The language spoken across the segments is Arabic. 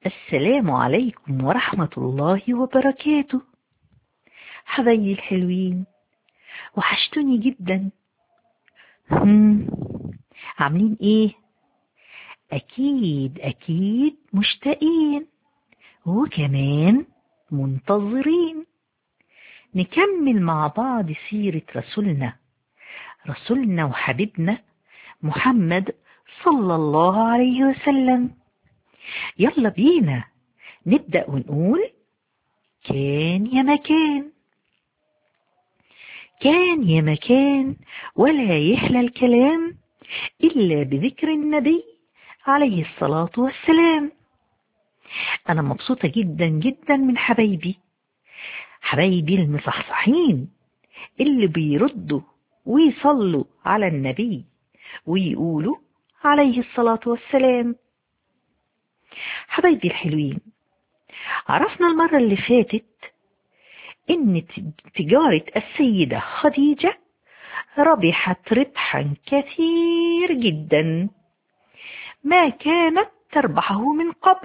السلام عليكم ورحمة الله وبركاته. حبايبي الحلوين، وحشتوني جدا. عاملين ايه؟ اكيد مشتاقين وكمان منتظرين نكمل مع بعض سيرة رسولنا وحبيبنا محمد صلى الله عليه وسلم. يلا بينا نبدأ ونقول: كان يا مكان ولا يحلى الكلام إلا بذكر النبي عليه الصلاة والسلام. أنا مبسوطة جدا من حبايبي المصحصحين اللي بيردوا ويصلوا على النبي ويقولوا عليه الصلاة والسلام. حبايبي الحلوين، عرفنا المرة اللي فاتت إن تجارة السيدة خديجة ربحت ربحا كثير جدا ما كانت تربحه من قبل،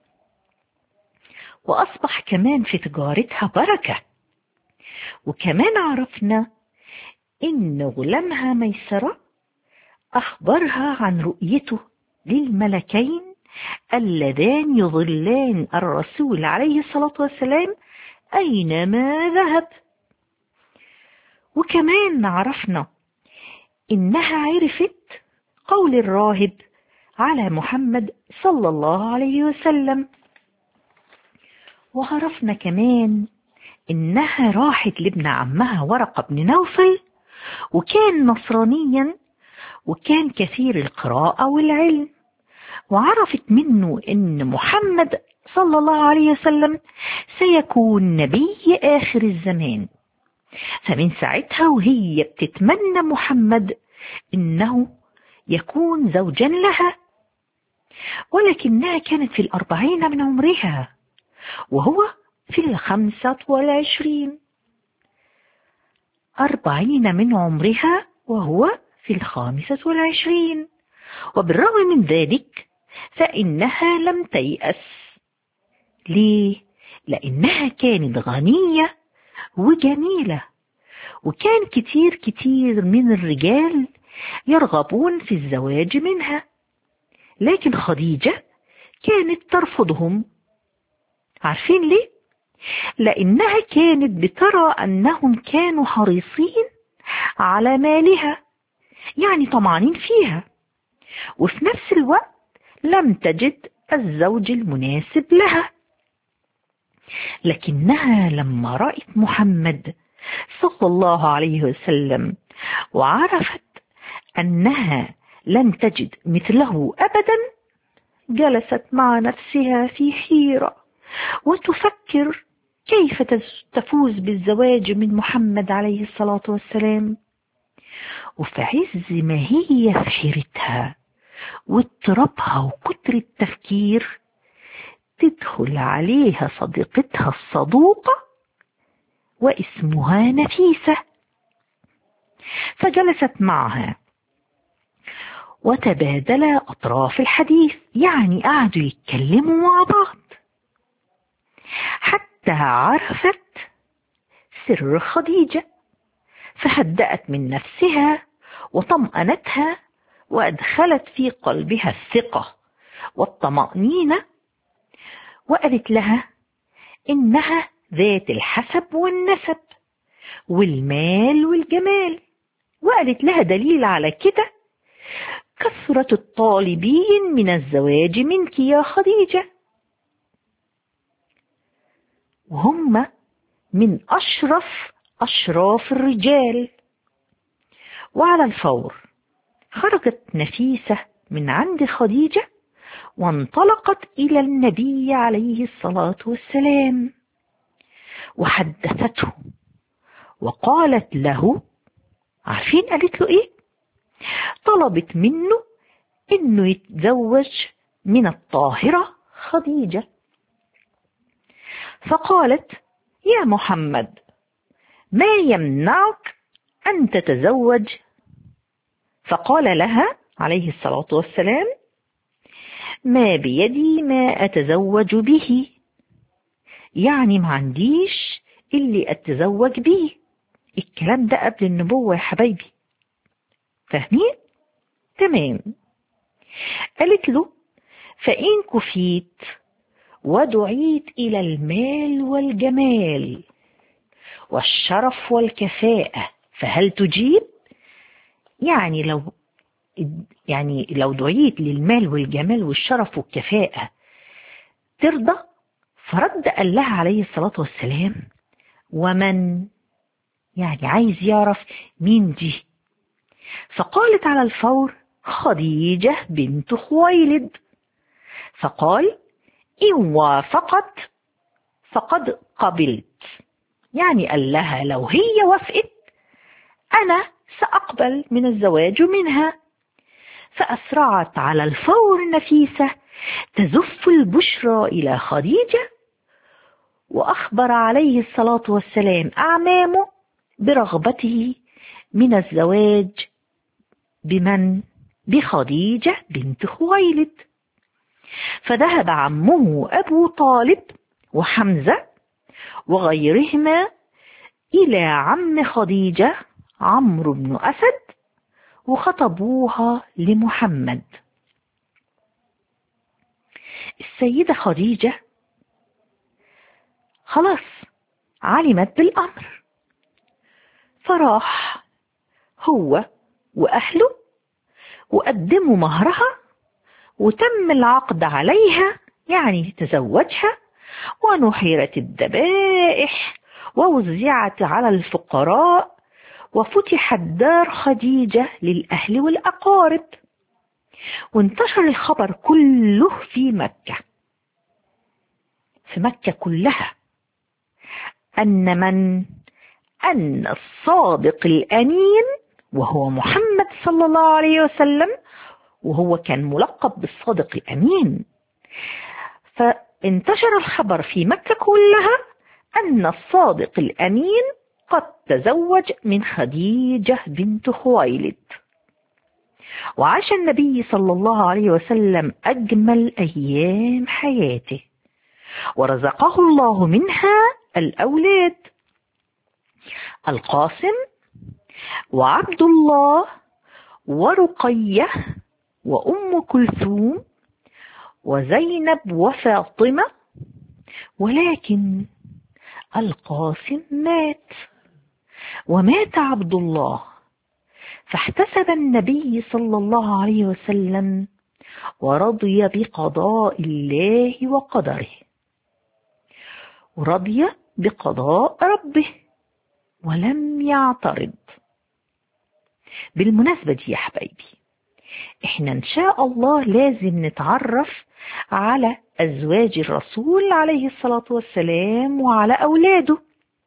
وأصبح كمان في تجارتها بركة. وكمان عرفنا إن غلامها ميسرة أخبرها عن رؤيته للملكين اللذان يظلان الرسول عليه الصلاة والسلام أينما ذهب. وكمان عرفنا إنها عرفت قول الراهب على محمد صلى الله عليه وسلم. وعرفنا كمان إنها راحت لابن عمها ورقة بن نوفل، وكان نصرانيا وكان كثير القراءة والعلم، وعرفت منه إن محمد صلى الله عليه وسلم سيكون نبي آخر الزمان. فمن ساعتها وهي بتتمنى محمد إنه يكون زوجا لها، ولكنها كانت في 40 من عمرها وهو في 25. 40 من عمرها وهو في 25. وبالرغم من ذلك فإنها لم تيأس. ليه؟ لأنها كانت غنية وجميلة، وكان كتير من الرجال يرغبون في الزواج منها، لكن خديجة كانت ترفضهم. عارفين ليه؟ لأنها كانت بترى أنهم كانوا حريصين على مالها، يعني طمعانين فيها، وفي نفس الوقت لم تجد الزوج المناسب لها. لكنها لما رأت محمد صلى الله عليه وسلم وعرفت أنها لن تجد مثله أبدا، جلست مع نفسها في حيرة وتفكر كيف تفوز بالزواج من محمد عليه الصلاة والسلام. وفي عز ما هي في حيرتها واضطرابها وكتر التفكير، تدخل عليها صديقتها الصدوقة واسمها نفيسة، فجلست معها وتبادلا أطراف الحديث، يعني قعدوا يتكلموا مع بعض حتى عرفت سر خديجة، فهدأت من نفسها وطمأنتها وأدخلت في قلبها الثقة والطمأنينة، وقالت لها إنها ذات الحسب والنسب والمال والجمال. وقالت لها دليل على كده كثرة الطالبين من الزواج منك يا خديجة، وهم من أشراف الرجال. وعلى الفور خرجت نفيسة من عند خديجة وانطلقت إلى النبي عليه الصلاة والسلام، وحدثته وقالت له، عارفين قالت له إيه؟ طلبت منه إنه يتزوج من الطاهرة خديجة. فقالت: يا محمد، ما يمنعك أن تتزوج؟ فقال لها عليه الصلاة والسلام: ما بيدي ما أتزوج به، يعني ما عنديش اللي أتزوج به. الكلام ده قبل النبوة يا حبايبي، فاهمين؟ تمام. قالت له: فإن كفيت ودعيت إلى المال والجمال والشرف والكفاءة فهل تجيب؟ يعني لو دعيت للمال والجمال والشرف والكفاءة ترضى؟ فرد قال لها عليه الصلاة والسلام: ومن؟ يعني عايز يعرف مين دي. فقالت على الفور: خديجة بنت خويلد. فقال: إن وافقت فقد قبلت، يعني قال لها لو هي وافقت أنا سأقبل من الزواج منها. فأسرعت على الفور نفيسة تزف البشرى إلى خديجة، وأخبر عليه الصلاة والسلام أعمامه برغبته من الزواج بخديجة بنت خويلد. فذهب عمه أبو طالب وحمزة وغيرهما إلى عم خديجة عمرو بن أسد وخطبوها لمحمد. السيدة خديجة خلاص علمت بالأمر، فراح هو وأهله وقدموا مهرها وتم العقد عليها، يعني تزوجها، ونحرت الذبائح ووزعت على الفقراء، وفتحت دار خديجة للأهل والأقارب، وانتشر الخبر كله في مكة كلها أن الصادق الأمين وهو محمد صلى الله عليه وسلم، وهو كان ملقب بالصادق الأمين، فانتشر الخبر في مكة كلها أن الصادق الأمين قد تزوج من خديجة بنت خويلد. وعاش النبي صلى الله عليه وسلم أجمل أيام حياته، ورزقه الله منها الأولاد: القاسم وعبد الله ورقية وأم كلثوم وزينب وفاطمة. ولكن القاسم مات ومات عبد الله، فاحتسب النبي صلى الله عليه وسلم ورضي بقضاء الله وقدره، ورضي بقضاء ربه ولم يعترض. بالمناسبة دي يا حبايبي، احنا ان شاء الله لازم نتعرف على أزواج الرسول عليه الصلاة والسلام وعلى أولاده،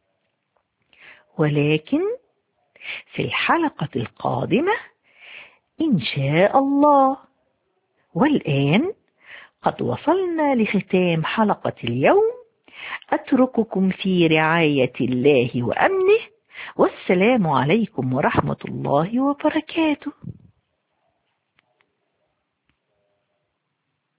ولكن في الحلقة القادمة إن شاء الله. والآن قد وصلنا لختام حلقة اليوم، أترككم في رعاية الله وأمنه، والسلام عليكم ورحمة الله وبركاته.